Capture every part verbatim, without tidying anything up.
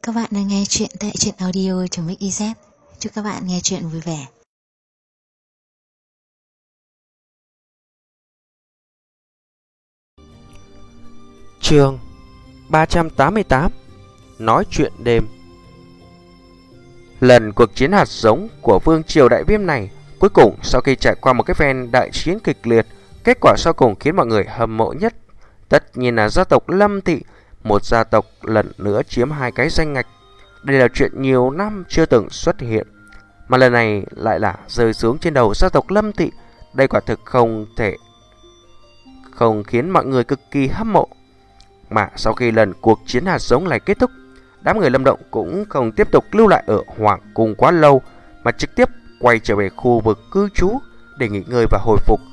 Các bạn đang nghe chuyện tại truyện audio.mixyz. Chúc các bạn nghe chuyện vui vẻ. Chương ba trăm tám mươi tám. Nói chuyện đêm. Lần cuộc chiến hạt giống của Vương Triều Đại Viêm này, cuối cùng sau khi trải qua một cái phen đại chiến kịch liệt, kết quả sau cùng khiến mọi người hâm mộ nhất tất nhiên là gia tộc Lâm Thị, một gia tộc lần nữa chiếm hai cái danh ngạch. Đây là chuyện nhiều năm chưa từng xuất hiện, mà lần này lại là rơi xuống trên đầu gia tộc Lâm Thị. Đây quả thực không thể không khiến mọi người cực kỳ hâm mộ. Mà sau khi lần cuộc chiến hạt giống này kết thúc, đám người Lâm Động cũng không tiếp tục lưu lại ở Hoàng Cung quá lâu, mà trực tiếp quay trở về khu vực cư trú để nghỉ ngơi và hồi phục.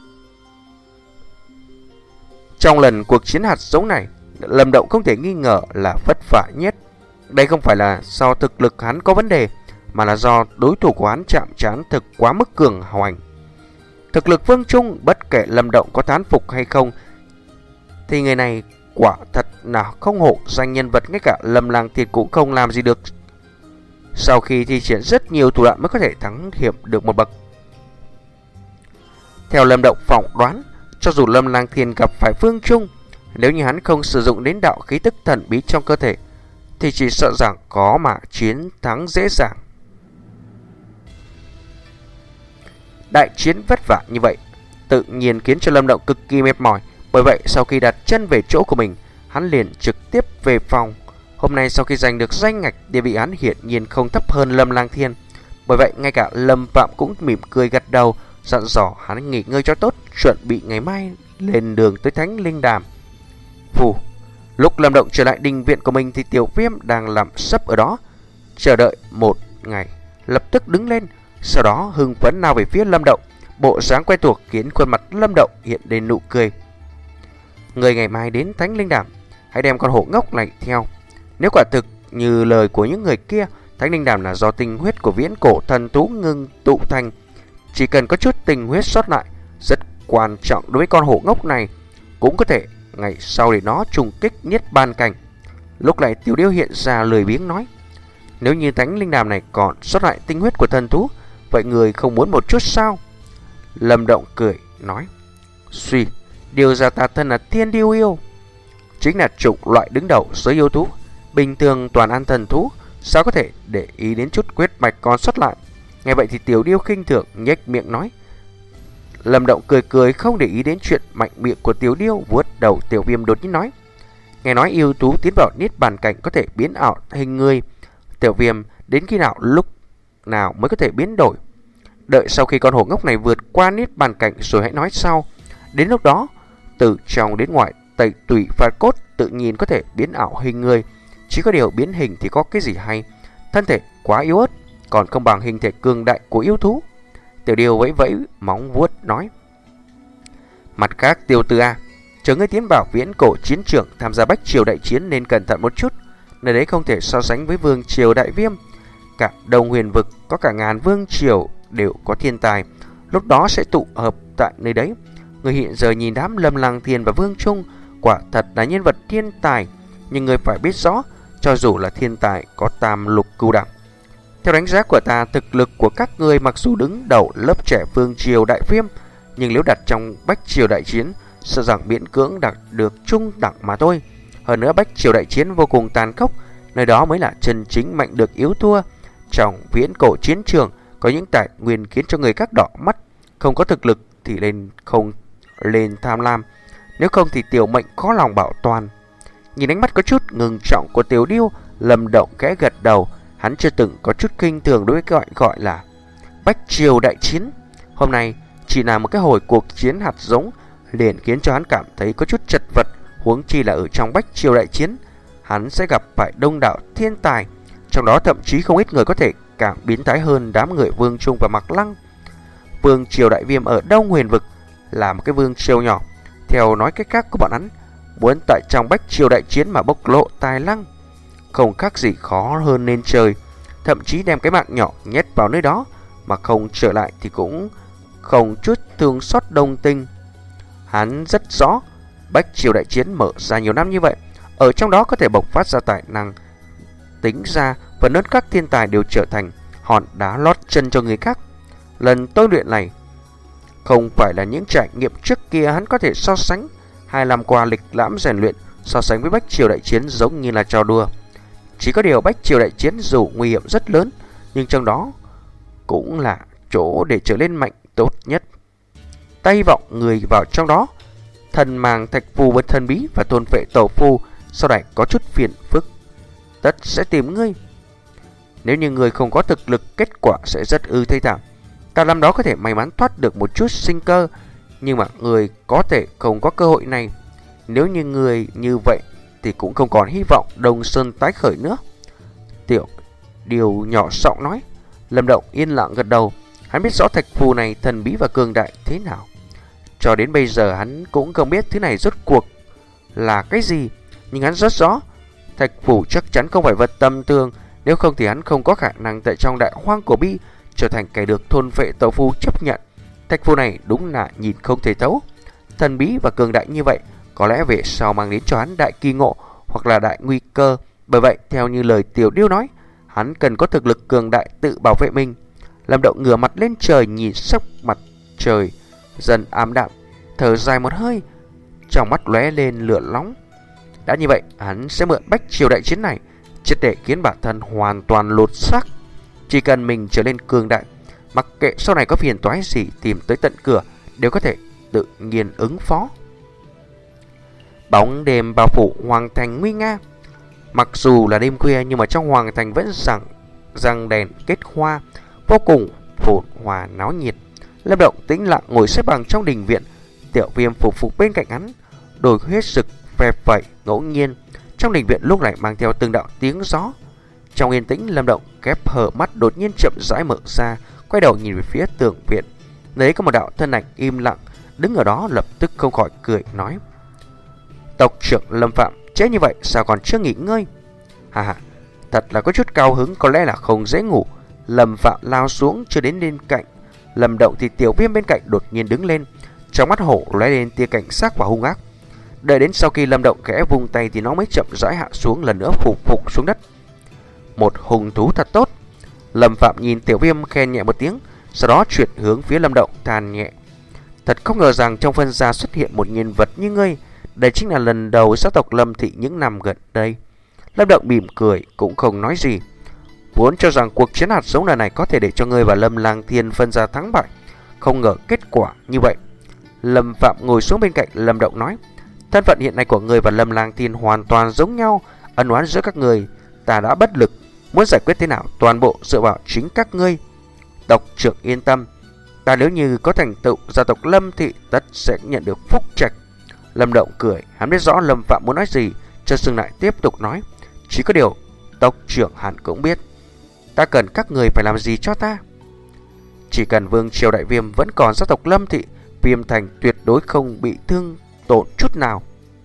Trong lần cuộc chiến hạt giống này, Lâm Động không thể nghi ngờ là vất vả nhất. Đây không phải là do thực lực hắn có vấn đề, mà là do đối thủ của hắn chạm trán thực quá mức cường hoành. Thực lực Vương Trung, bất kể Lâm Động có thán phục hay không, thì người này quả thật là không hổ danh nhân vật, ngay cả Lâm Lang Thiên cũng không làm gì được. Sau khi thi triển rất nhiều thủ đoạn mới có thể thắng hiểm được một bậc. Theo Lâm Động phỏng đoán, cho dù Lâm Lang Thiên gặp phải Vương Trung, nếu như hắn không sử dụng đến đạo khí tức thần bí trong cơ thể, thì chỉ sợ rằng có mà chiến thắng dễ dàng. Đại chiến vất vả như vậy tự nhiên khiến cho Lâm Động cực kỳ mệt mỏi. Bởi vậy sau khi đặt chân về chỗ của mình, hắn liền trực tiếp về phòng. Hôm nay sau khi giành được danh ngạch, địa vị hắn hiển nhiên không thấp hơn Lâm Lang Thiên. Bởi vậy ngay cả Lâm Phạm cũng mỉm cười gật đầu, dặn dò hắn nghỉ ngơi cho tốt, chuẩn bị ngày mai lên đường tới Thánh Linh Đàm. Phù, lúc Lâm Động trở lại đình viện của mình thì Tiểu Viêm đang làm sấp ở đó, chờ đợi một ngày, lập tức đứng lên, sau đó hưng phấn nào về phía Lâm Động. Bộ dáng quen thuộc khiến khuôn mặt Lâm Động hiện lên nụ cười. Người ngày mai đến Thánh Linh Đàm, hãy đem con hổ ngốc này theo. Nếu quả thực như lời của những người kia, Thánh Linh Đàm là do tinh huyết của viễn cổ thần thú ngưng tụ thành, chỉ cần có chút tinh huyết sót lại, rất quan trọng đối với con hổ ngốc này, cũng có thể ngày sau để nó trùng kích niết bàn cảnh. Lúc này Tiểu Điêu hiện ra lười biếng nói: nếu như Thánh Linh Đàm này còn sót lại tinh huyết của thần thú, vậy người không muốn một chút sao? Lâm Động cười nói: suy, điều ra ta thân là Thiên Điêu Yêu, chính là chủng loại đứng đầu giới yêu thú, bình thường toàn ăn thần thú, sao có thể để ý đến chút huyết mạch còn sót lại? Nghe vậy thì Tiểu Điêu khinh thường nhếch miệng nói. Lâm Động cười cười không để ý đến chuyện mạnh miệng của Tiểu Điêu, vuốt đầu Tiểu Viêm đột nhiên nói: nghe nói yêu thú tiến vào niết bàn cảnh có thể biến ảo hình người. Tiểu Viêm, đến khi nào lúc nào mới có thể biến đổi? Đợi sau khi con hổ ngốc này vượt qua niết bàn cảnh rồi hãy nói sau. Đến lúc đó, từ trong đến ngoài, tẩy tủy và cốt tự nhiên có thể biến ảo hình người. Chỉ có điều biến hình thì có cái gì hay? Thân thể quá yếu ớt, còn không bằng hình thể cường đại của yêu thú. Tiểu Điêu vẫy vẫy móng vuốt nói: mặt khác Tiêu Tư A, chờ ngươi tiến vào viễn cổ chiến trường tham gia Bách Triều đại chiến nên cẩn thận một chút. Nơi đấy không thể so sánh với Vương Triều Đại Viêm. Cả Đông Huyền vực có cả ngàn vương triều đều có thiên tài, lúc đó sẽ tụ hợp tại nơi đấy. Người hiện giờ nhìn đám Lâm Lang Thiên và Vương Trung quả thật là nhân vật thiên tài, nhưng người phải biết rõ, cho dù là thiên tài có tam lục cửu đẳng, theo đánh giá của ta, thực lực của các người mặc dù đứng đầu lớp trẻ Vương Triều Đại Viêm, nhưng nếu đặt trong Bách Triều đại chiến, sợ rằng miễn cưỡng đạt được trung đẳng mà thôi. Hơn nữa Bách Triều đại chiến vô cùng tàn khốc, nơi đó mới là chân chính mạnh được yếu thua. Trong viễn cổ chiến trường có những tài nguyên khiến cho người khác đỏ mắt, không có thực lực thì lên không lên tham lam, nếu không thì tiểu mệnh khó lòng bảo toàn. Nhìn ánh mắt có chút ngừng trọng của Tiểu Điêu, Lâm Động khẽ gật đầu. Hắn chưa từng có chút kinh thường đối với gọi gọi là Bách Triều đại chiến. Hôm nay chỉ là một cái hồi cuộc chiến hạt giống liền khiến cho hắn cảm thấy có chút chật vật, huống chi là ở trong Bách Triều đại chiến hắn sẽ gặp phải đông đảo thiên tài, trong đó thậm chí không ít người có thể càng biến thái hơn đám người Vương Trung và Mạc Lăng. Vương Triều Đại Viêm ở Đông Huyền vực là một cái vương triều nhỏ, theo nói cách khác của bọn hắn, muốn tại trong Bách Triều đại chiến mà bộc lộ tài năng không khác gì khó hơn lên trời. Thậm chí đem cái mạng nhỏ nhét vào nơi đó mà không trở lại thì cũng không chút thương xót đồng tình. Hắn rất rõ Bách Triều đại chiến mở ra nhiều năm như vậy, ở trong đó có thể bộc phát ra tài năng tính ra phần lớn các thiên tài đều trở thành hòn đá lót chân cho người khác. Lần tôi luyện này không phải là những trải nghiệm trước kia hắn có thể so sánh. Hai năm qua lịch lãm rèn luyện, so sánh với Bách Triều Đại Chiến giống như là trò đùa. Chỉ có điều Bách Triều Đại Chiến dù nguy hiểm rất lớn, nhưng trong đó cũng là chỗ để trở nên mạnh tốt nhất. Ta hy vọng người vào trong đó, thần màng thạch phù với thần bí và thôn vệ tổ phu sau này có chút phiền phức, tất sẽ tìm ngươi. Nếu như người không có thực lực, kết quả sẽ rất ư thê thảm. Ta năm đó có thể may mắn thoát được một chút sinh cơ, nhưng mà người có thể không có cơ hội này. Nếu như người như vậy thì cũng không còn hy vọng Đông Sơn tái khởi nữa. Tiểu Điều nhỏ giọng nói. Lâm Động yên lặng gật đầu. Hắn biết rõ thạch phù này thần bí và cường đại thế nào. Cho đến bây giờ hắn cũng không biết thứ này rốt cuộc là cái gì, nhưng hắn rất rõ thạch phù chắc chắn không phải vật tầm thường. Nếu không thì hắn không có khả năng tại trong đại hoang cổ bi trở thành kẻ được thôn vệ tổ phu chấp nhận. Thạch phù này đúng là nhìn không thể thấu, thần bí và cường đại như vậy, có lẽ về sau mang đến cho hắn đại kỳ ngộ hoặc là đại nguy cơ. Bởi vậy, theo như lời Tiểu Điêu nói, hắn cần có thực lực cường đại tự bảo vệ mình. Lâm Động ngửa mặt lên trời nhìn sắc mặt trời dần ảm đạm, thở dài một hơi, trong mắt lóe lên lửa nóng. Đã như vậy, hắn sẽ mượn Bách Triều Đại Chiến này triệt để khiến bản thân hoàn toàn lột xác. Chỉ cần mình trở lên cường đại, mặc kệ sau này có phiền toái gì tìm tới tận cửa, đều có thể tự nhiên ứng phó. Bóng đêm bao phủ hoàng thành nguy nga. Mặc dù là đêm khuya nhưng mà trong hoàng thành vẫn rạng răng đèn kết hoa, vô cùng phồn hoa náo nhiệt. Lâm Động tĩnh lặng ngồi xếp bằng trong đình viện, Tiểu Viêm phục phục bên cạnh hắn, đôi huyết sực phè phẩy ngẫu nhiên. Trong đình viện lúc này mang theo từng đạo tiếng gió. Trong yên tĩnh, Lâm Động khép hờ mắt đột nhiên chậm rãi mở ra, quay đầu nhìn về phía tường viện. Nơi có một đạo thân ảnh im lặng đứng ở đó, lập tức không khỏi cười nói: Tộc trưởng Lâm Phạm chết như vậy sao còn chưa nghỉ ngơi? Hà hà, thật là có chút cao hứng, có lẽ là không dễ ngủ. Lâm Phạm lao xuống chưa đến bên cạnh Lâm Động thì Tiểu Viêm bên cạnh đột nhiên đứng lên, trong mắt hổ lóe lên tia cảnh giác và hung ác. Đợi đến sau khi Lâm Động khẽ vung tay thì nó mới chậm rãi hạ xuống, lần nữa phục phục xuống đất. Một hùng thú thật tốt. Lâm Phạm nhìn Tiểu Viêm khen nhẹ một tiếng, sau đó chuyển hướng phía Lâm Động than nhẹ: Thật không ngờ rằng trong phân gia xuất hiện một nhân vật như ngươi. Đây chính là lần đầu gia tộc Lâm thị những năm gần đây. Lâm Động mỉm cười cũng không nói gì. Vốn cho rằng cuộc chiến hạt giống lần này có thể để cho ngươi và Lâm Lang Thiên phân ra thắng bại, không ngờ kết quả như vậy. Lâm Phạm ngồi xuống bên cạnh Lâm Động nói: Thân phận hiện nay của ngươi và Lâm Lang Thiên hoàn toàn giống nhau, ân oán giữa các người ta đã bất lực, muốn giải quyết thế nào toàn bộ dựa vào chính các ngươi. Tộc trưởng yên tâm, ta nếu như có thành tựu, gia tộc Lâm thị tất sẽ nhận được phúc trạch. Lâm Động cười, hắn biết rõ Lâm Phạm muốn nói gì, cho dừng lại tiếp tục nói: Chỉ có điều tộc trưởng hẳn cũng biết ta cần các người phải làm gì cho ta. Chỉ cần Vương Triều Đại Viêm vẫn còn, gia tộc Lâm thị, Viêm Thành tuyệt đối không bị thương tổn chút nào.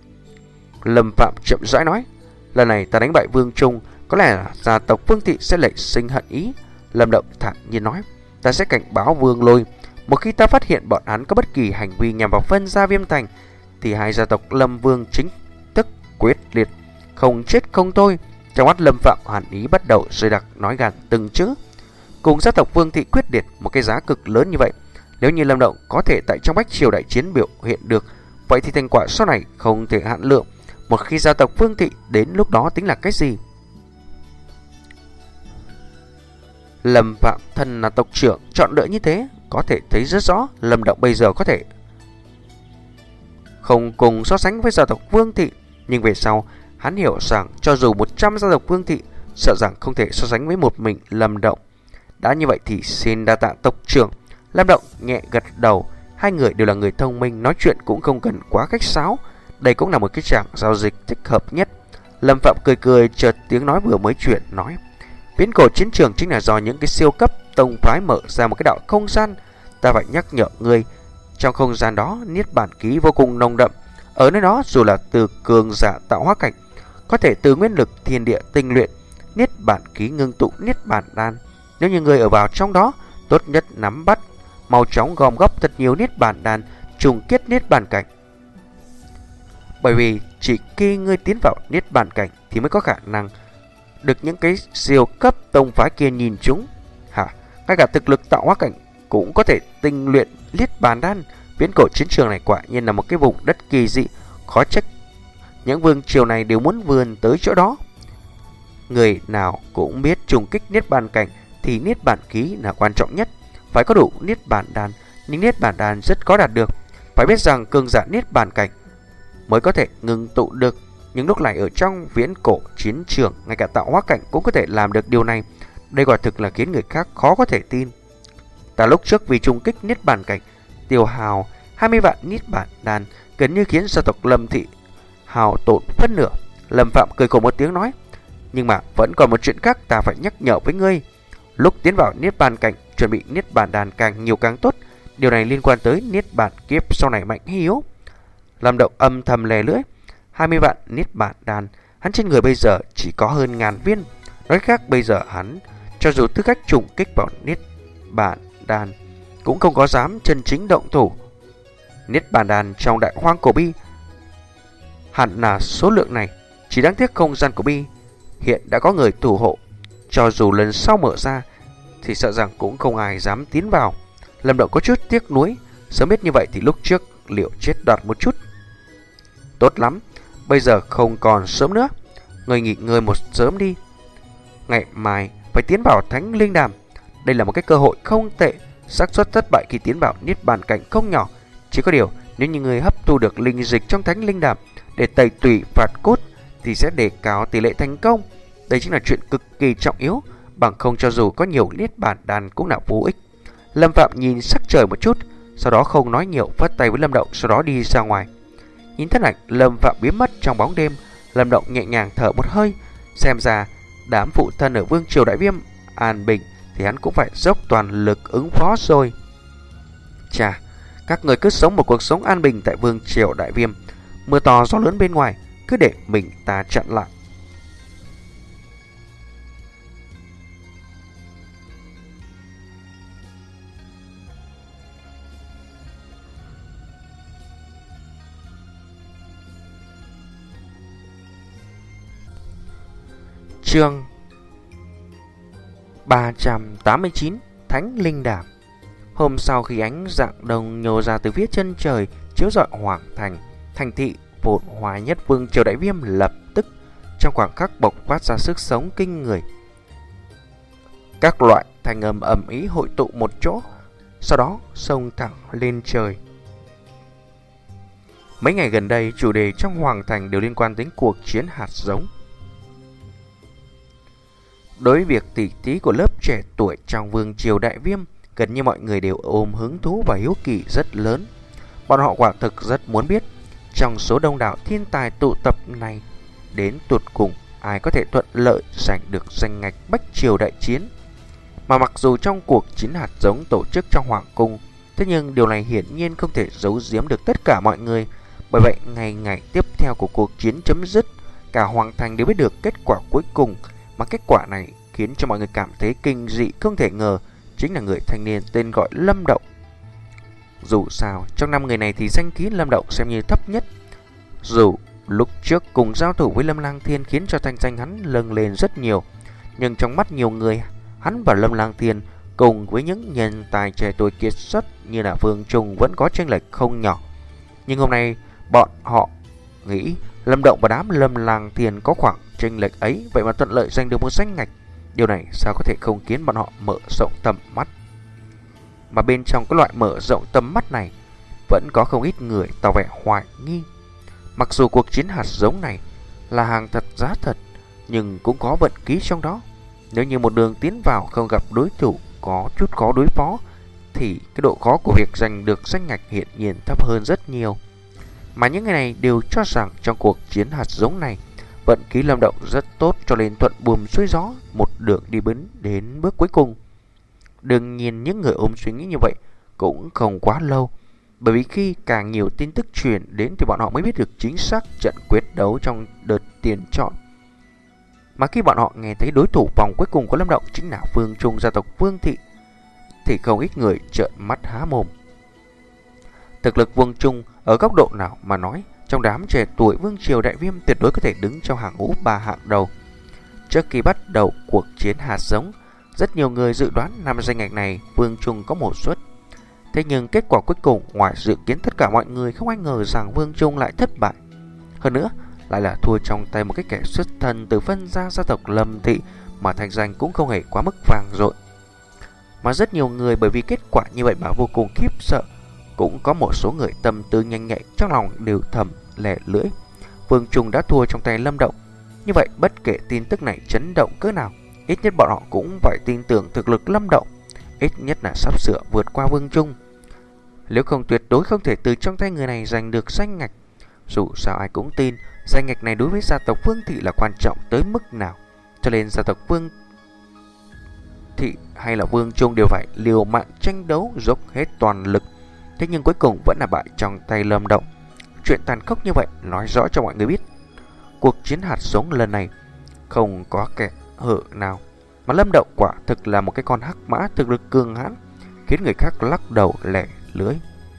Lâm Phạm chậm rãi nói: Lần này ta đánh bại Vương Trung, có lẽ là gia tộc Vương thị sẽ nảy sinh hận ý. Lâm Động thản nhiên nói: Ta sẽ cảnh báo Vương Lôi, một khi ta phát hiện bọn hắn có bất kỳ hành vi nhằm vào phân gia Viêm Thành, thì hai gia tộc Lâm Vương chính tức quyết liệt, không chết không thôi. Trong mắt Lâm Phạm hàn ý bắt đầu dày đặc, nói gàn từng chữ: Cùng gia tộc Vương thị quyết liệt, một cái giá cực lớn như vậy. Nếu như Lâm Động có thể tại trong Bách Triều Đại Chiến biểu hiện được, vậy thì thành quả sau này không thể hạn lượng. Một khi gia tộc Vương thị đến lúc đó tính là cái gì? Lâm Phạm thân là tộc trưởng, chọn lựa như thế, có thể thấy rất rõ Lâm Động bây giờ có thể không cùng so sánh với gia tộc Vương thị, nhưng về sau hắn hiểu rằng cho dù một trăm gia tộc Vương thị, sợ rằng không thể so sánh với một mình Lâm Động. Đã như vậy thì xin đa tạ tộc trưởng. Lâm Động nhẹ gật đầu. Hai người đều là người thông minh, nói chuyện cũng không cần quá khách sáo. Đây cũng là một cái trạng giao dịch thích hợp nhất. Lâm Phạm cười cười, chợt tiếng nói vừa mới chuyển nói: Viễn cổ chiến trường chính là do những cái siêu cấp tông phái mở ra một cái đạo không gian. Ta phải nhắc nhở ngươi, trong không gian đó niết bản ký vô cùng nồng đậm. Ở nơi đó dù là từ cường giả tạo hóa cảnh, có thể từ nguyên lực thiên địa tinh luyện niết bản ký, ngưng tụ niết bản đan. Nếu như người ở vào trong đó, tốt nhất nắm bắt, mau chóng gom góp thật nhiều niết bản đan, trùng kết niết bản cảnh. Bởi vì chỉ khi ngươi tiến vào niết bản cảnh thì mới có khả năng được những cái siêu cấp tông phái kia nhìn chúng. Hả? Ngay cả thực lực tạo hóa cảnh cũng có thể tinh luyện Niết Bàn Đan. Viễn cổ chiến trường này quả nhiên là một cái vùng đất kỳ dị, khó trách những vương triều này đều muốn vươn tới chỗ đó. Người nào cũng biết trùng kích Niết Bàn cảnh thì Niết Bàn ký là quan trọng nhất, phải có đủ Niết Bàn Đan, nhưng Niết Bàn Đan rất khó đạt được. Phải biết rằng cường giả Niết Bàn cảnh mới có thể ngừng tụ được. Nhưng lúc này ở trong viễn cổ chiến trường, ngay cả tạo hóa cảnh cũng có thể làm được điều này. Đây quả thực là khiến người khác khó có thể tin. Ta lúc trước vì trùng kích Niết Bàn cảnh tiêu hào hai mươi vạn Niết Bàn Đan, gần như khiến gia tộc Lâm thị hào tổn phân nửa. Lâm Phạm cười khổ một tiếng nói: nhưng mà vẫn còn một chuyện khác ta phải nhắc nhở với ngươi. Lúc tiến vào Niết Bàn cảnh, chuẩn bị Niết Bàn Đan càng nhiều càng tốt. Điều này liên quan tới Niết Bàn kiếp sau này mạnh hay yếu. Lâm Động âm thầm lè lưỡi. Hai mươi vạn Niết Bàn Đan, hắn trên người bây giờ chỉ có hơn ngàn viên. Nói khác, bây giờ hắn cho dù tư cách trùng kích vào Niết Bàn Đan cũng không có dám chân chính động thủ. Niết Bàn Đan trong Đại Hoang Cổ Bi hẳn là số lượng này. Chỉ đáng tiếc không gian của Bi hiện đã có người thủ hộ, cho dù lần sau mở ra thì sợ rằng cũng không ai dám tiến vào. Lâm Động có chút tiếc nuối, sớm biết như vậy thì lúc trước liệu chết đoạt một chút. Tốt lắm, bây giờ không còn sớm nữa, người nghỉ ngơi một sớm đi. Ngày mai phải tiến vào Thánh Linh Đàm. Đây là một cái cơ hội không tệ. Xác suất thất bại khi tiến vào Niết Bàn cảnh không nhỏ. Chỉ có điều nếu như người hấp thu được linh dịch trong Thánh Linh Đàm để tẩy tủy phạt cốt thì sẽ đề cao tỷ lệ thành công. Đây chính là chuyện cực kỳ trọng yếu, bằng không cho dù có nhiều Niết Bàn Đan cũng là vô ích. Lâm Phạm nhìn sắc trời một chút, sau đó không nói nhiều, phất tay với Lâm Động, sau đó đi ra ngoài. Nhìn thân ảnh Lâm Phạm biến mất trong bóng đêm, Lâm Động nhẹ nhàng thở một hơi. Xem ra đám phụ thân ở Vương triều Đại Viêm an bình thì hắn cũng phải dốc toàn lực ứng phó rồi. Chà, các người cứ sống một cuộc sống an bình tại Vương triều Đại Viêm. Mưa to gió lớn bên ngoài cứ để mình ta chặn lại. Chương ba trăm tám mươi chín, Thánh Linh Đàm. Hôm sau khi ánh dạng đông nhô ra từ phía chân trời chiếu rọi hoàng thành, thành thị phồn hoa nhất Vương triều Đại Viêm lập tức trong khoảng khắc bộc phát ra sức sống kinh người. Các loại thanh âm ầm ĩ hội tụ một chỗ, sau đó xông thẳng lên trời. Mấy ngày gần đây, chủ đề trong hoàng thành đều liên quan đến cuộc chiến hạt giống. Đối với việc tỉ thí của lớp trẻ tuổi trong Vương triều Đại Viêm, gần như mọi người đều ôm hứng thú và hiếu kỳ rất lớn. Bọn họ quả thực rất muốn biết, trong số đông đảo thiên tài tụ tập này, đến tụt cùng ai có thể thuận lợi giành được danh ngạch Bách Triều Đại Chiến. Mà mặc dù trong cuộc chiến hạt giống tổ chức trong Hoàng Cung, thế nhưng điều này hiển nhiên không thể giấu giếm được tất cả mọi người. Bởi vậy, ngày ngày tiếp theo của cuộc chiến chấm dứt, cả Hoàng Thành đều biết được kết quả cuối cùng. Mà kết quả này khiến cho mọi người cảm thấy kinh dị không thể ngờ, chính là người thanh niên tên gọi Lâm Động. Dù sao, trong năm người này thì danh khí Lâm Động xem như thấp nhất. Dù lúc trước cùng giao thủ với Lâm Lang Thiên khiến cho thanh danh hắn lâng lên rất nhiều, nhưng trong mắt nhiều người, hắn và Lâm Lang Thiên cùng với những nhân tài trẻ tuổi kiệt xuất như là Vương Trùng vẫn có chênh lệch không nhỏ. Nhưng hôm nay bọn họ nghĩ Lâm Động và đám Lâm Lang Thiên có khoảng chênh lệch ấy, vậy mà thuận lợi giành được một danh ngạch. Điều này sao có thể không khiến bọn họ mở rộng tầm mắt. Mà bên trong cái loại mở rộng tầm mắt này vẫn có không ít người tỏ vẻ hoài nghi. Mặc dù cuộc chiến hạt giống này là hàng thật giá thật, nhưng cũng có vận khí trong đó. Nếu như một đường tiến vào không gặp đối thủ có chút khó đối phó, thì cái độ khó của việc giành được danh ngạch hiện nhiên thấp hơn rất nhiều. Mà những người này đều cho rằng trong cuộc chiến hạt giống này, vận khí Lâm Động rất tốt, cho nên thuận buồm xuôi gió, một đường đi bến đến bước cuối cùng. Đương nhiên những người ôm suy nghĩ như vậy cũng không quá lâu, bởi vì khi càng nhiều tin tức truyền đến thì bọn họ mới biết được chính xác trận quyết đấu trong đợt tiền chọn. Mà khi bọn họ nghe thấy đối thủ vòng cuối cùng của Lâm Động chính là Vương Trung gia tộc Vương Thị, thì không ít người trợn mắt há mồm. Thực lực Vương Trung ở góc độ nào mà nói, trong đám trẻ tuổi Vương triều Đại Viêm tuyệt đối có thể đứng trong hàng ngũ ba hạng đầu. Trước khi bắt đầu cuộc chiến hạt giống, rất nhiều người dự đoán năm danh ngạch này Vương Trung có một suất. Thế nhưng kết quả cuối cùng ngoài dự kiến tất cả mọi người, không ai ngờ rằng Vương Trung lại thất bại. Hơn nữa, lại là thua trong tay một cái kẻ xuất thân từ phân gia gia tộc Lâm Thị mà thành danh cũng không hề quá mức vang dội. Mà rất nhiều người bởi vì kết quả như vậy mà vô cùng khiếp sợ. Cũng có một số người tâm tư nhanh nhạy trong lòng đều thầm lẻ lưỡi. Vương Trung đã thua trong tay Lâm Động. Như vậy bất kể tin tức này chấn động cỡ nào, ít nhất bọn họ cũng phải tin tưởng thực lực Lâm Động, ít nhất là sắp sửa vượt qua Vương Trung. Nếu không tuyệt đối không thể từ trong tay người này giành được danh ngạch. Dù sao ai cũng tin danh ngạch này đối với gia tộc Vương Thị là quan trọng tới mức nào, cho nên gia tộc Vương Thị hay là Vương Trung đều phải liều mạng tranh đấu, dốc hết toàn lực. Thế nhưng cuối cùng vẫn là bại trong tay Lâm Động. Chuyện tàn khốc như vậy nói rõ cho mọi người biết, cuộc chiến hạt giống lần này không có kẻ hở nào, mà Lâm Động quả thực là một cái con hắc mã thực lực cường hãn, khiến người khác lắc đầu lẻ lưỡi.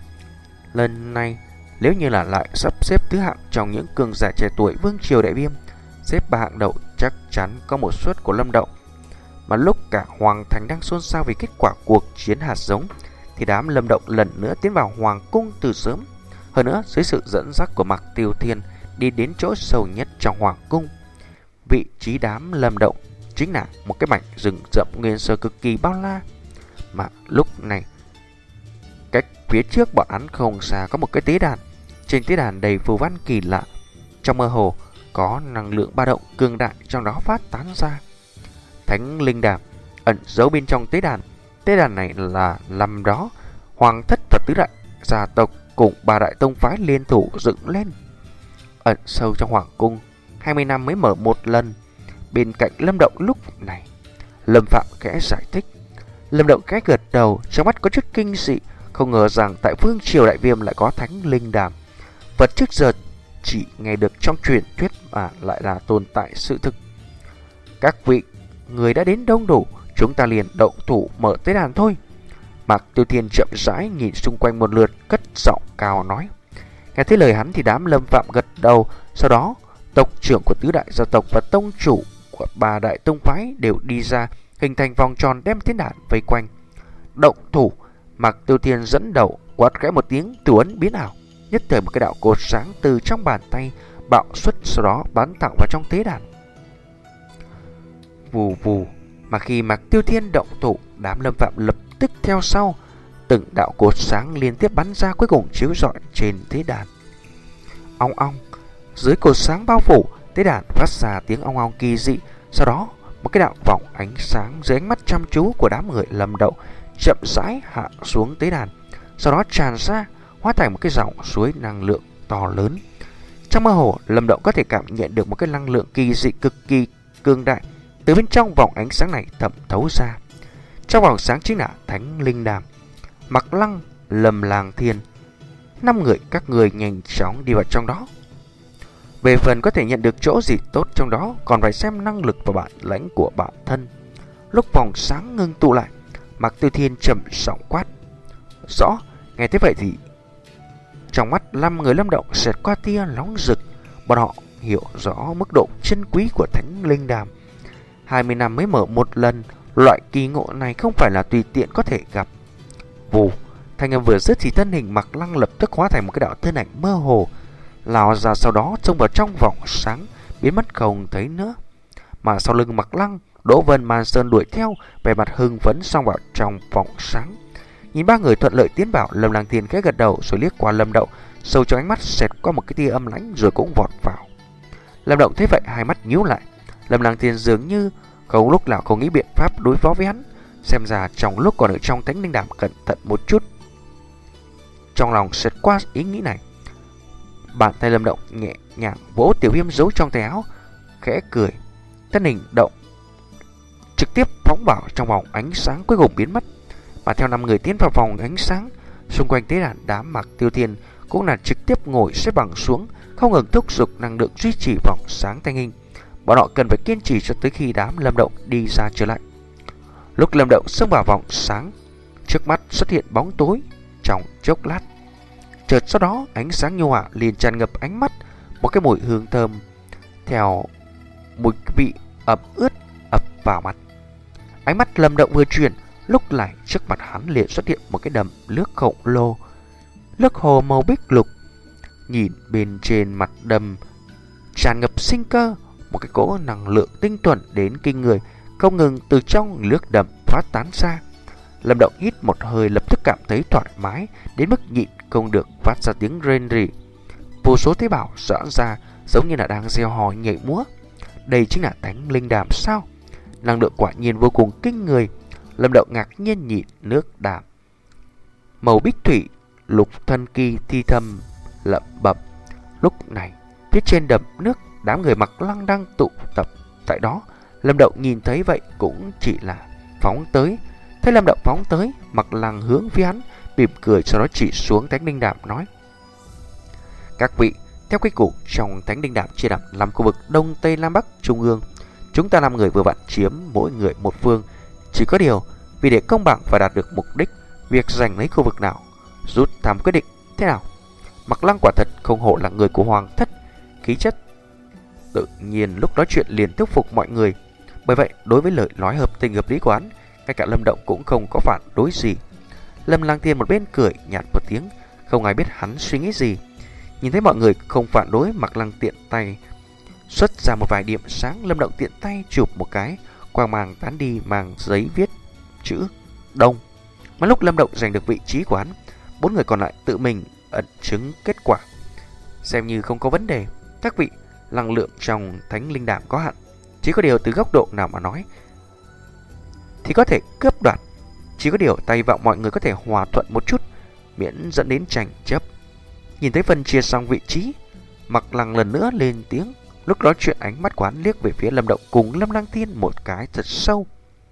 Lần này nếu như là lại sắp xếp thứ hạng trong những cường giả trẻ tuổi Vương Triều Đại Viêm, xếp ba hạng đầu chắc chắn có một suất của Lâm Động. Mà lúc cả Hoàng Thành đang xôn xao vì kết quả cuộc chiến hạt giống, thì đám Lâm Động lần nữa tiến vào Hoàng Cung từ sớm. Hơn nữa dưới sự dẫn dắt của Mạc Tiêu Thiên đi đến chỗ sâu nhất trong Hoàng Cung. Vị trí đám Lâm Động chính là một cái mảnh rừng rậm nguyên sơ cực kỳ bao la. Mà lúc này cách phía trước bọn hắn không xa có một cái tế đàn. Trên tế đàn đầy phù văn kỳ lạ, trong mơ hồ có năng lượng ba động cường đại trong đó phát tán ra. Thánh linh đàm ẩn giấu bên trong tế đàn. Tế đàn này là năm đó Hoàng thất và tứ đại gia tộc cùng ba đại tông phái liên thủ dựng lên. Ẩn sâu trong Hoàng cung, hai mươi năm mới mở một lần. Bên cạnh Lâm Động lúc này, Lâm Phạm khẽ giải thích. Lâm Động khẽ gật đầu, trong mắt có chút kinh dị, không ngờ rằng tại Vương Triều Đại Viêm lại có thánh linh đàm. Vật trước giờ chỉ nghe được trong truyền thuyết mà lại là tồn tại sự thực. Các vị người đã đến đông đủ, chúng ta liền động thủ mở tế đàn thôi. Mạc Tiêu Thiên chậm rãi nhìn xung quanh một lượt, cất giọng cao nói. Nghe thấy lời hắn thì đám Lâm Phạm gật đầu. Sau đó tộc trưởng của tứ đại gia tộc và tông chủ của ba đại tông phái đều đi ra, hình thành vòng tròn đem tế đàn vây quanh. Động thủ. Mạc Tiêu Thiên dẫn đầu, quát khẽ một tiếng, tử ấn biến ảo. Nhất thời một cái đạo cột sáng từ trong bàn tay bạo xuất, sau đó bắn thẳng vào trong tế đàn. Vù vù. Mà khi Mạc Tiêu Thiên động thủ, đám Lâm Phạm lập tức theo sau. Từng đạo cột sáng liên tiếp bắn ra, cuối cùng chiếu rọi trên tế đàn. Ong ong. Dưới cột sáng bao phủ, tế đàn phát ra tiếng ong ong kỳ dị. Sau đó một cái đạo vòng ánh sáng dưới ánh mắt chăm chú của đám người Lâm Đậu chậm rãi hạ xuống tế đàn, sau đó tràn ra, hóa thành một cái dòng suối năng lượng to lớn. Trong mơ hồ, Lâm Động có thể cảm nhận được một cái năng lượng kỳ dị cực kỳ cường đại từ bên trong vòng ánh sáng này thẩm thấu ra. Trong vòng sáng chính là Thánh Linh Đàm. Mặc Lăng, Lâm Lang Thiên, năm người các người nhanh chóng đi vào trong đó. Về phần có thể nhận được chỗ gì tốt trong đó, còn phải xem năng lực và bản lãnh của bản thân. Lúc vòng sáng ngưng tụ lại, Mạc Tiêu Thiên trầm giọng quát. Rõ. Nghe thế vậy thì trong mắt năm người Lâm Động xẹt qua tia nóng rực. Bọn họ hiểu rõ mức độ chân quý của Thánh Linh Đàm. Hai mươi năm mới mở một lần, loại kỳ ngộ này không phải là tùy tiện có thể gặp. Vù. Thanh âm vừa dứt thì thân hình Mạc Lăng lập tức hóa thành một cái đạo thân ảnh mơ hồ, lao ra, sau đó xông vào trong vòng sáng, biến mất không thấy nữa. Mà sau lưng Mạc Lăng, Đỗ Vân, Man Sơn đuổi theo, vẻ mặt hưng phấn xông vào trong vòng sáng. Nhìn ba người thuận lợi tiến vào, Lâm Lang Thiên khẽ gật đầu rồi liếc qua Lâm Đậu, sâu trong ánh mắt xẹt qua một cái tia âm lãnh rồi cũng vọt vào. Lâm Đậu thấy vậy hai mắt nhíu lại. Lâm Lang Thiên dường như không lúc nào không nghĩ biện pháp đối phó với hắn, xem ra trong lúc còn ở trong Thánh Linh Đàm cẩn thận một chút. Trong lòng xẹt qua ý nghĩ này, bàn tay Lâm Động nhẹ nhàng vỗ Tiểu Viêm giấu trong tay áo, khẽ cười, thân hình động trực tiếp phóng vào trong vòng ánh sáng, cuối cùng biến mất. Mà theo năm người tiến vào vòng ánh sáng, xung quanh tế đàn đám Mạc Tiêu Thiên cũng là trực tiếp ngồi xếp bằng xuống, không ngừng thúc giục năng lượng duy trì vòng sáng thanh hình. Bọn họ cần phải kiên trì cho tới khi đám Lâm Động đi ra trở lại. Lúc Lâm Động xông vào vòng sáng, trước mắt xuất hiện bóng tối trong chốc lát. Chợt sau đó ánh sáng nhu hòa liền tràn ngập ánh mắt, một cái mùi hương thơm theo mùi vị ẩm ướt ập vào mặt. Ánh mắt Lâm Động vừa chuyển, lúc này trước mặt hắn liền xuất hiện một cái đầm nước khổng lồ, nước hồ màu bích lục. Nhìn bên trên mặt đầm tràn ngập sinh cơ, một cái cỗ năng lượng tinh thuần đến kinh người không ngừng từ trong nước đầm phát tán ra. Lâm Động hít một hơi, lập tức cảm thấy thoải mái đến mức nhịn không được phát ra tiếng rên rỉ. Vô số tế bào giãn ra giống như là đang reo hò nhảy múa. Đây chính là thánh linh đàm sao? Năng lượng quả nhiên vô cùng kinh người. Lâm Động ngạc nhiên nhìn nước đàm màu bích thủy lục thân kỳ thi thầm lẩm bẩm. Lúc này phía trên đầm nước, đám người Mặc Lăng đang tụ tập tại đó. Lâm Động nhìn thấy vậy cũng chỉ là phóng tới. Thấy Lâm Động phóng tới, Mặc Lăng hướng phía hắn mỉm cười, sau đó chỉ xuống thánh linh đàm nói: các vị, theo quy củ trong thánh linh đàm chia làm năm khu vực đông tây nam bắc trung ương. Chúng ta năm người vừa vặn chiếm mỗi người một phương. Chỉ có điều vì để công bằng và đạt được mục đích, việc giành lấy khu vực nào rút thăm quyết định thế nào. Mặc Lăng quả thật không hổ là người của hoàng thất, khí chất tự nhiên lúc nói chuyện liền thuyết phục mọi người. Bởi vậy đối với lời nói hợp tình hợp lý của hắn, ngay cả Lâm Động cũng không có phản đối gì. Lâm Lang Thiên một bên cười nhạt một tiếng, không ai biết hắn suy nghĩ gì. Nhìn thấy mọi người không phản đối, Mặc Lăng tiện tay xuất ra một vài điểm sáng. Lâm Động tiện tay chụp một cái, quang mang tán đi, mang giấy viết chữ đông. Mà lúc Lâm Động giành được vị trí của hắn, bốn người còn lại tự mình ẩn chứng kết quả, xem như không có vấn đề. Các vị, năng lượng trong thánh linh đàm có hạn, chỉ có điều từ góc độ nào mà nói thì có thể cướp đoạt. Chỉ có điều tay vọng mọi người có thể hòa thuận một chút, miễn dẫn đến tranh chấp. Nhìn thấy phân chia xong vị trí, Mặc Lăng lần nữa lên tiếng. Lúc nói chuyện ánh mắt quán liếc về phía Lâm Động cùng Lâm Lang Thiên một cái thật sâu.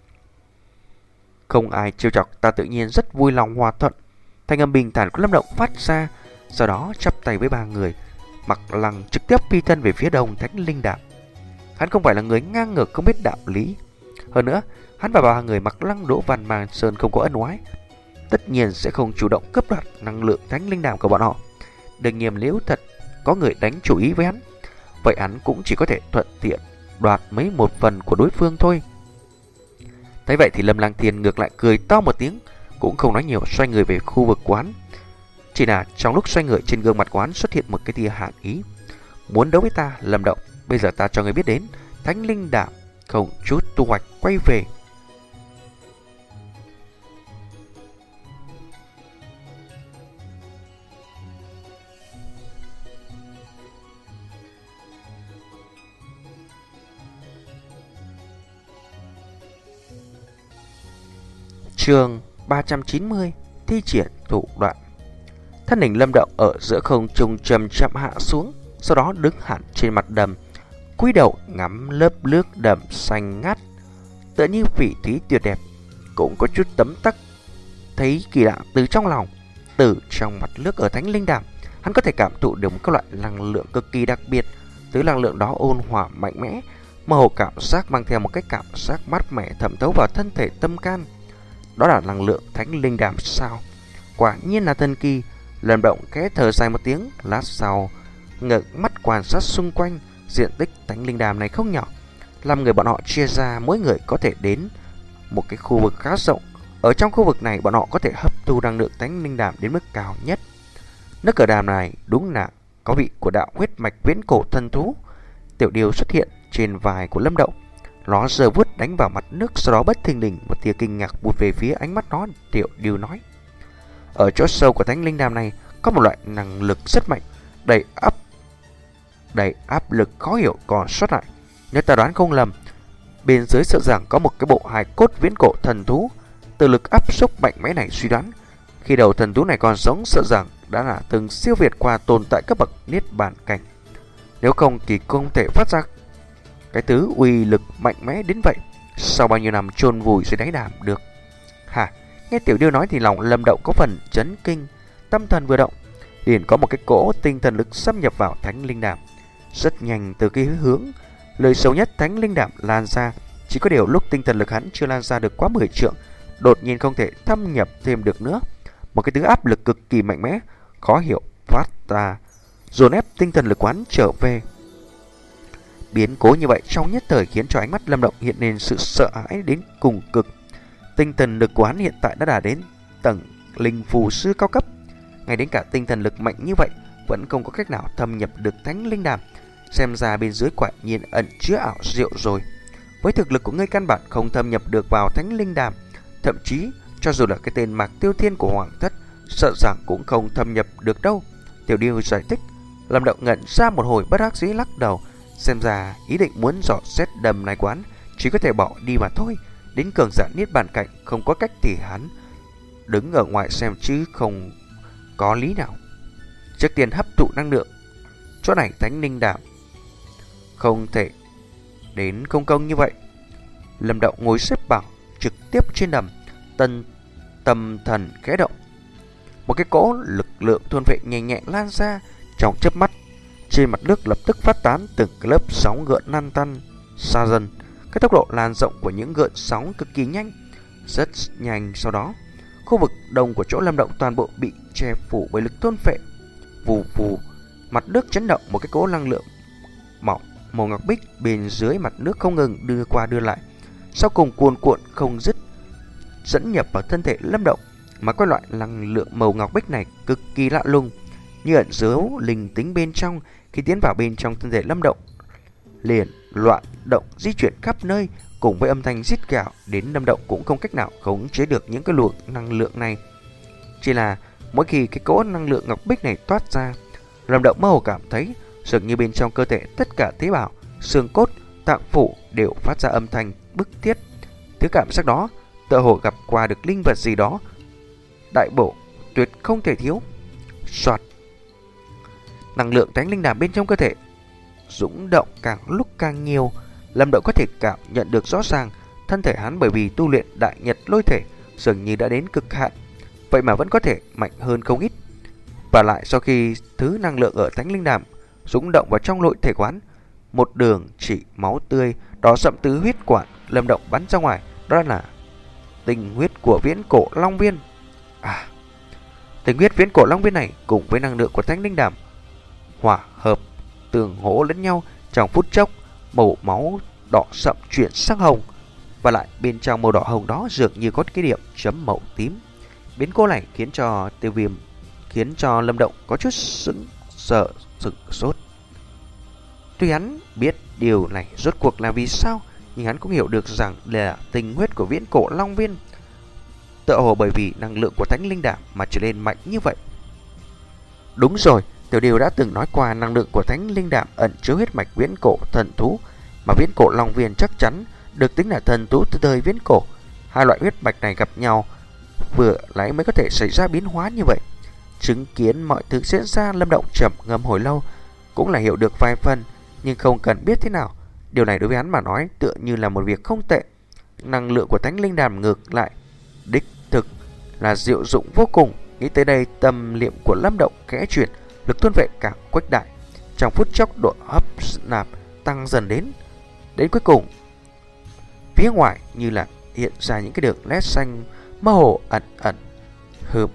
Không ai trêu chọc, ta tự nhiên rất vui lòng hòa thuận. Thanh âm bình thản của Lâm Động phát ra, sau đó chắp tay với ba người. Mặc Lăng trực tiếp phi thân về phía đông thánh linh đàm. Hắn không phải là người ngang ngược không biết đạo lý. Hơn nữa, hắn và ba người Mặc Lăng, Đỗ Văn, Mang Sơn không có ân oán, tất nhiên sẽ không chủ động cướp đoạt năng lượng thánh linh đàm của bọn họ. Đừng nghiêm, nếu thật có người đánh chủ ý với hắn, vậy hắn cũng chỉ có thể thuận tiện đoạt mấy một phần của đối phương thôi. Thấy vậy thì Lâm Lang Thiên ngược lại cười to một tiếng, cũng không nói nhiều, xoay người về khu vực quán. Chỉ là trong lúc xoay người, trên gương mặt quán xuất hiện một cái tia hàn ý. Muốn đấu với ta, Lâm Động, bây giờ ta cho người biết đến thánh linh đàm không chút thu hoạch quay về. Chương ba trăm chín mươi, thi triển thủ đoạn. Thân hình Lâm Động ở giữa không trung chậm chậm hạ xuống, sau đó đứng hẳn trên mặt đầm, cúi đầu ngắm lớp nước đầm xanh ngắt, tựa như vị thúy tuyệt đẹp. Cũng có chút tấm tắc thấy kỳ lạ từ trong lòng. Từ trong mặt nước ở thánh linh đàm, hắn có thể cảm thụ được một các loại năng lượng cực kỳ đặc biệt. Thứ năng lượng đó ôn hòa mạnh mẽ, mơ hồ cảm giác mang theo một cái cảm giác mát mẻ thẩm thấu vào thân thể tâm can. Đó là năng lượng thánh linh đàm sao? Quả nhiên là thần kỳ. Lâm Động khẽ thở dài một tiếng, lát sau ngẩng mắt quan sát xung quanh. Diện tích thánh linh đàm này không nhỏ, năm người bọn họ chia ra, mỗi người có thể đến một cái khu vực khá rộng. Ở trong khu vực này, bọn họ có thể hấp thu năng lượng thánh linh đàm đến mức cao nhất. Nước cờ đàm này đúng là có vị của đạo huyết mạch viễn cổ thần thú. Tiểu Điêu xuất hiện trên vai của Lâm Động, nó giơ vuốt đánh vào mặt nước, sau đó bất thình lình một tia kinh ngạc vụt về phía ánh mắt nó. Tiểu Điêu nói: ở chỗ sâu của thánh linh đàm này có một loại năng lực rất mạnh, đầy áp đầy áp lực khó hiểu còn sót lại. Nếu ta đoán không lầm, bên dưới sợ rằng có một cái bộ hài cốt viễn cổ thần thú. Từ lực áp xúc mạnh mẽ này suy đoán, khi đầu thần thú này còn sống, sợ rằng đã là từng siêu việt qua tồn tại cấp bậc niết bàn cảnh. Nếu không thì không thể phát ra cái thứ uy lực mạnh mẽ đến vậy sau bao nhiêu năm chôn vùi dưới đáy đàm được. Hả? Nghe Tiểu Điêu nói thì lòng Lâm Động có phần chấn kinh, tâm thần vừa động, liền có một cái cỗ tinh thần lực xâm nhập vào thánh linh đàm. Rất nhanh từ cái hướng lời xấu nhất thánh linh đàm lan ra. Chỉ có điều lúc tinh thần lực hắn chưa lan ra được quá mười trượng, đột nhiên không thể thâm nhập thêm được nữa. Một cái thứ áp lực cực kỳ mạnh mẽ, khó hiểu phát ra, dồn ép tinh thần lực quán trở về. Biến cố như vậy trong nhất thời khiến cho ánh mắt Lâm Động hiện lên sự sợ hãi đến cùng cực. Tinh thần lực của hắn hiện tại đã đạt đến tầng linh phù sư cao cấp. Ngay đến cả tinh thần lực mạnh như vậy vẫn không có cách nào thâm nhập được thánh linh đàm. Xem ra bên dưới quả nhiên ẩn chứa ảo diệu rồi. Với thực lực của ngươi căn bản không thâm nhập được vào thánh linh đàm. Thậm chí cho dù là cái tên Mạc Tiêu Thiên của Hoàng Thất, sợ rằng cũng không thâm nhập được đâu. Tiểu Điêu giải thích. Lâm Động ngẩn ra một hồi bất đắc dĩ lắc đầu. Xem ra ý định muốn dò xét đầm này quán chỉ có thể bỏ đi mà thôi. Đến cường giả niết bàn cảnh không có cách thì hắn đứng ở ngoài xem chứ không có lý nào. Trước tiên hấp thụ năng lượng. Chỗ này thánh linh đàm không thể đến không công như vậy. Lâm Động ngồi xếp bằng trực tiếp trên đầm, tân tâm thần khẽ động. Một cái cỗ lực lượng thôn vệ nhẹ nhẹ lan ra. Trong chớp mắt, trên mặt nước lập tức phát tán từng lớp sóng gợn lăn tăn xa dần. Cái tốc độ lan rộng của những gợn sóng cực kỳ nhanh. Rất nhanh sau đó, khu vực đông của chỗ Lâm Động toàn bộ bị che phủ bởi lực thôn phệ. Vù vù, mặt nước chấn động, một cái cỗ năng lượng mỏng màu ngọc bích bên dưới mặt nước không ngừng đưa qua đưa lại, sau cùng cuồn cuộn không dứt dẫn nhập vào thân thể Lâm Động. Mà cái loại năng lượng màu ngọc bích này cực kỳ lạ lùng, như ẩn dấu linh tính bên trong. Khi tiến vào bên trong thân thể Lâm Động, liền loạn động di chuyển khắp nơi, cùng với âm thanh rít gào đến Lâm Động cũng không cách nào khống chế được những cái luồng năng lượng này. Chỉ là mỗi khi cái cỗ năng lượng ngọc bích này toát ra, Lâm Động mơ hồ cảm thấy dường như bên trong cơ thể tất cả tế bào, xương cốt, tạng phủ đều phát ra âm thanh bức thiết. Thứ cảm giác đó tựa hồ gặp qua được linh vật gì đó đại bổ tuyệt không thể thiếu. Soạt, năng lượng thánh linh đàm bên trong cơ thể dũng động càng lúc càng nhiều. Lâm Động có thể cảm nhận được rõ ràng thân thể hắn bởi vì tu luyện đại nhật lôi thể dường như đã đến cực hạn, vậy mà vẫn có thể mạnh hơn không ít. Và lại sau khi thứ năng lượng ở thánh linh đàm dũng động vào trong nội thể quán, một đường chỉ máu tươi đỏ sậm từ huyết quản Lâm Động bắn ra ngoài, đó là tinh huyết của viễn cổ long viên. À, tinh huyết viễn cổ long viên này cùng với năng lượng của thánh linh đàm hòa hợp tương hỗ lẫn nhau, trong phút chốc màu máu đỏ sậm chuyển sang hồng, và lại bên trong màu đỏ hồng đó dường như có cái điểm chấm màu tím. Biến cố này khiến cho Tiêu Viêm khiến cho Lâm Động có chút sững sờ sững sốt. Tuy hắn biết điều này rốt cuộc là vì sao, nhưng hắn cũng hiểu được rằng là tinh huyết của viễn cổ long viên tựa hồ bởi vì năng lượng của thánh linh đàm mà trở nên mạnh như vậy. Đúng rồi, Tiểu Điều đã từng nói qua năng lượng của thánh linh đàm ẩn chứa huyết mạch viễn cổ thần thú, mà viễn cổ long viên chắc chắn được tính là thần thú từ thời viễn cổ. Hai loại huyết mạch này gặp nhau vừa lấy mới có thể xảy ra biến hóa như vậy. Chứng kiến mọi thứ diễn ra, Lâm Động trầm ngâm hồi lâu, cũng là hiểu được vài phần, nhưng không cần biết thế nào. Điều này đối với hắn mà nói tựa như là một việc không tệ. Năng lượng của thánh linh đàm ngược lại đích thực là diệu dụng vô cùng. Nghĩ tới đây, tâm niệm của Lâm Động khẽ chuyển, lực thôn vệ càng khuếch đại. Trong phút chốc, độ hấp nạp tăng dần đến. Đến cuối cùng, phía ngoài như là hiện ra những cái đường nét xanh mơ hồ ẩn ẩn hờm.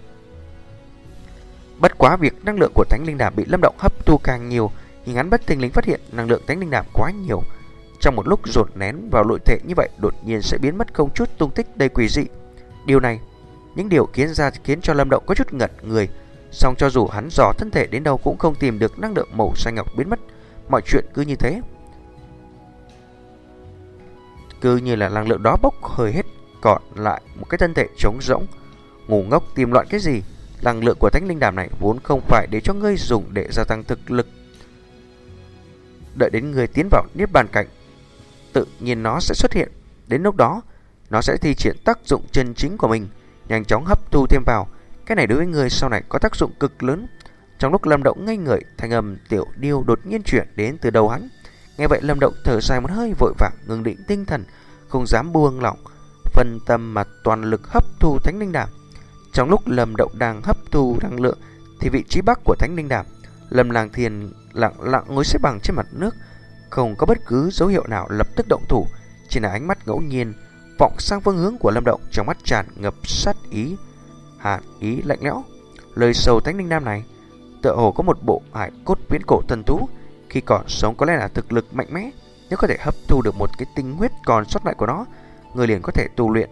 Bất quá việc năng lượng của thánh linh đàm bị Lâm Động hấp thu càng nhiều, nhưng hắn bất thình lình phát hiện năng lượng thánh linh đàm quá nhiều. Trong một lúc dồn nén vào nội thể như vậy, đột nhiên sẽ biến mất không chút tung tích đầy quỷ dị. Điều này, những điều khiến ra khiến cho Lâm Động có chút ngẩn người. Song cho dù hắn dò thân thể đến đâu cũng không tìm được năng lượng màu xanh ngọc biến mất. Mọi chuyện cứ như thế, cứ như là năng lượng đó bốc hơi hết, còn lại một cái thân thể trống rỗng. Ngu ngốc tìm loạn cái gì? Năng lượng của thánh linh đàm này vốn không phải để cho ngươi dùng để gia tăng thực lực. Đợi đến ngươi tiến vào niết bàn cảnh, tự nhiên nó sẽ xuất hiện. Đến lúc đó, nó sẽ thi triển tác dụng chân chính của mình, nhanh chóng hấp thu thêm vào. Cái này đối với ngươi sau này có tác dụng cực lớn. Trong lúc Lâm Động ngây người, thanh âm Tiểu Điêu đột nhiên chuyển đến từ đầu hắn. Nghe vậy, Lâm Động thở dài một hơi, vội vàng ngừng định tinh thần, không dám buông lỏng phân tâm mà toàn lực hấp thu thánh linh đàm. Trong lúc Lâm Động đang hấp thu năng lượng, thì vị trí bắc của thánh linh đàm, Lâm Lang Thiên lặng lặng ngồi xếp bằng trên mặt nước, không có bất cứ dấu hiệu nào lập tức động thủ, chỉ là ánh mắt ngẫu nhiên vọng sang phương hướng của Lâm Động, trong mắt tràn ngập sát ý, hàn ý lạnh lẽo. Lời sầu thánh linh đàm này tựa hồ có một bộ hải cốt viễn cổ thần thú, khi còn sống có lẽ là thực lực mạnh mẽ, Nếu có thể hấp thu được một cái tinh huyết còn sót lại của nó, ngươi liền có thể tu luyện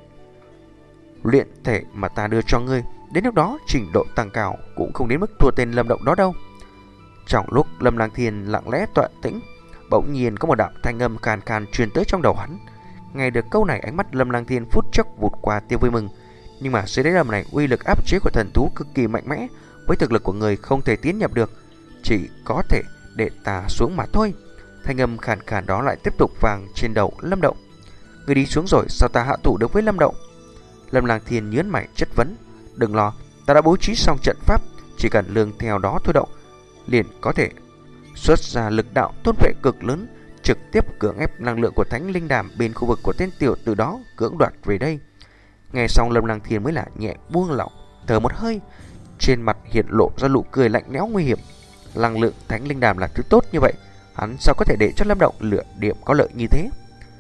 luyện thể mà ta đưa cho ngươi. Đến lúc đó trình độ tăng cao cũng không đến mức thua tên Lâm Động đó đâu. Trong lúc Lâm Lang Thiên lặng lẽ tọa tĩnh, bỗng nhiên có một đạo thanh âm khàn khàn truyền tới trong đầu hắn. Nghe được câu này, ánh mắt Lâm Lang Thiên phút chốc vụt qua tia vui mừng. Nhưng mà dưới đáy lòng này, uy lực áp chế của thần thú cực kỳ mạnh mẽ, với thực lực của người không thể tiến nhập được, chỉ có thể để ta xuống mà thôi. Thanh âm khàn khàn đó lại tiếp tục vang trên đầu Lâm Động. Người đi xuống rồi, sao ta hạ thủ được với Lâm Động? Lâm Lang Thiên nhướng mày chất vấn. Đừng lo, ta đã bố trí xong trận pháp, chỉ cần lương theo đó thôi động, liền có thể xuất ra lực đạo tôn vệ cực lớn, trực tiếp cưỡng ép năng lượng của thánh linh đàm bên khu vực của tên tiểu tử đó cưỡng đoạt về đây. Nghe xong, Lâm Lang Thiên mới là nhẹ buông lỏng, thở một hơi, trên mặt hiện lộ ra nụ cười lạnh lẽo nguy hiểm. Năng lượng thánh linh đàm là thứ tốt như vậy, hắn sao có thể để cho Lâm Động lựa điểm có lợi như thế?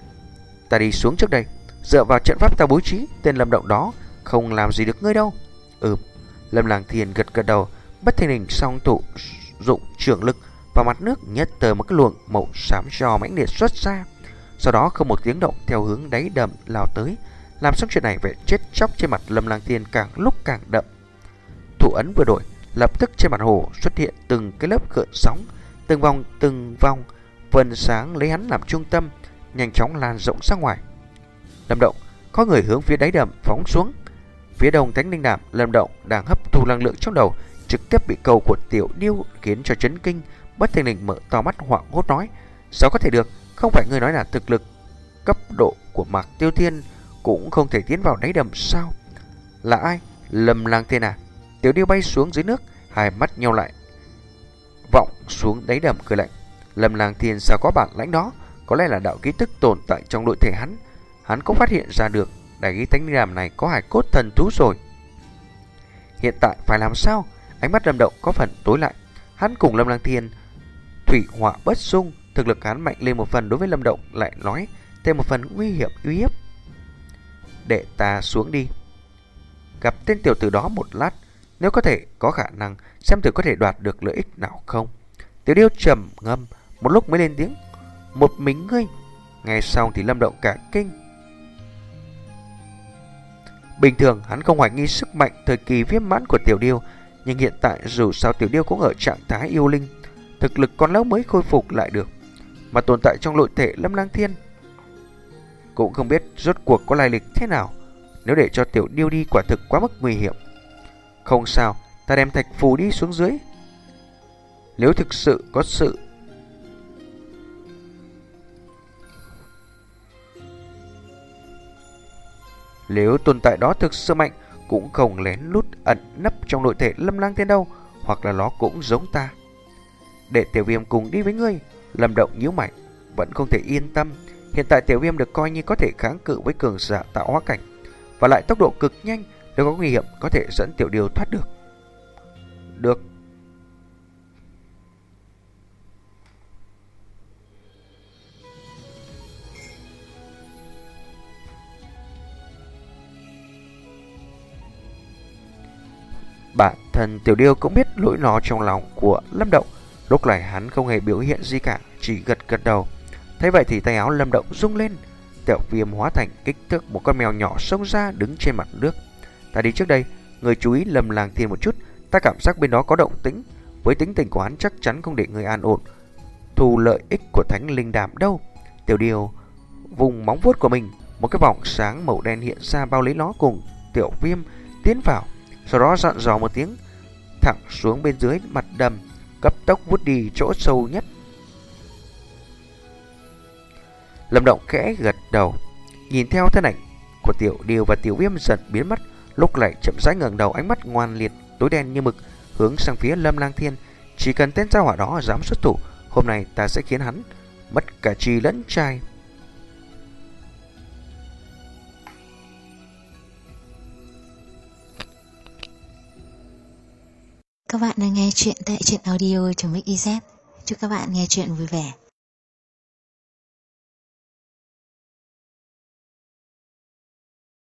Ta đi xuống trước đây, dựa vào trận pháp ta bố trí, tên Lâm Động đó không làm gì được ngươi đâu. Ừ, Lâm Lang Thiên gật gật đầu, bất thình lình song thủ dụng trường lực vào mặt nước, nhất tờ một cái luồng màu xám trò mãnh liệt xuất ra. Sau đó không một tiếng động theo hướng đáy đầm lao tới, làm xong chuyện này vẻ chết chóc trên mặt Lâm Lang Thiên càng lúc càng đậm. Thủ ấn vừa đổi, lập tức trên mặt hồ xuất hiện từng cái lớp gợn sóng, từng vòng từng vòng vần sáng lấy hắn làm trung tâm, nhanh chóng lan rộng ra ngoài. Lâm Động, có người hướng phía đáy đầm phóng xuống. Phía đông thánh linh đàm, Lâm Động đang hấp thu năng lượng trong đầu, trực tiếp bị cầu của Tiểu Điêu khiến cho chấn kinh, bất thình lình mở to mắt hoảng hốt nói: sao có thể được? Không phải ngươi nói là thực lực cấp độ của Mạc Tiêu Thiên cũng không thể tiến vào đáy đầm sao? Là ai? Lâm Lang Thiên à? Tiểu Điêu bay xuống dưới nước, hai mắt nhau lại, vọng xuống đáy đầm cười lạnh. Lâm Lang Thiên sao có bản lãnh đó? Có lẽ là đạo ký tức tồn tại trong nội thể hắn. Hắn cũng phát hiện ra được đáy thánh linh đàm này có hải cốt thần thú rồi. Hiện tại phải làm sao? Ánh mắt Lâm Động có phần tối lại. Hắn cùng Lâm Lang Thiên thủy hỏa bất xung, thực lực hắn mạnh lên một phần, đối với Lâm Động lại nói thêm một phần nguy hiểm uy hiếp. Để ta xuống đi, gặp tên tiểu tử đó một lát, nếu có thể có khả năng xem thử có thể đoạt được lợi ích nào không. Tiểu Điêu trầm ngâm một lúc mới lên tiếng: một mình ngươi? Nghe xong thì Lâm Động cả kinh. Bình thường hắn không hoài nghi sức mạnh thời kỳ viêm mãn của Tiểu Điêu, nhưng hiện tại dù sao Tiểu Điêu cũng ở trạng thái yêu linh, thực lực còn lâu mới khôi phục lại được, mà tồn tại trong nội thể Lâm Lang Thiên cũng không biết rốt cuộc có lai lịch thế nào. Nếu để cho Tiểu Điêu đi quả thực quá mức nguy hiểm. Không sao, ta đem thạch phù đi xuống dưới. Nếu thực sự có sự Nếu tồn tại đó thực sự mạnh, cũng không lén lút ẩn nấp trong nội thể Lâm Lang Thiên đâu, hoặc là nó cũng giống ta. Để Tiểu Viêm cùng đi với ngươi. Lâm Động nhíu mày, vẫn không thể yên tâm. Hiện tại Tiểu Viêm được coi như có thể kháng cự với cường giả tạo hóa cảnh, và lại tốc độ cực nhanh, nếu có nguy hiểm có thể dẫn Tiểu Điêu thoát được. Được. Bản thân Tiểu Điêu cũng biết lỗi lo trong lòng của Lâm Động. Lúc này hắn không hề biểu hiện gì cả, chỉ gật gật đầu. Thế vậy thì tay áo Lâm Động rung lên, Tiểu Viêm hóa thành kích thước một con mèo nhỏ xông ra đứng trên mặt nước. Ta đi trước đây, người chú ý Lâm Lang Thiên một chút, ta cảm giác bên đó có động tĩnh. Với tính tình của hắn chắc chắn không để người an ổn thu lợi ích của thánh linh đàm đâu. Tiểu Điêu vùng móng vuốt của mình, một cái vòng sáng màu đen hiện ra bao lấy nó cùng Tiểu Viêm tiến vào. Sau đó dặn dò một tiếng, thẳng xuống bên dưới mặt đầm, cấp tốc vút đi chỗ sâu nhất. Lâm Động khẽ gật đầu, nhìn theo thân ảnh của Tiểu Điêu và Tiểu Viêm dần biến mất, lúc lại chậm rãi ngẩng đầu, ánh mắt ngoan liệt tối đen như mực hướng sang phía Lâm Lang Thiên. Chỉ cần tên gia hỏa đó dám xuất thủ, hôm nay ta sẽ khiến hắn mất cả chi lẫn trai. Các bạn đang nghe chuyện tại truyện audio.mixyz. Chúc các bạn nghe chuyện vui vẻ.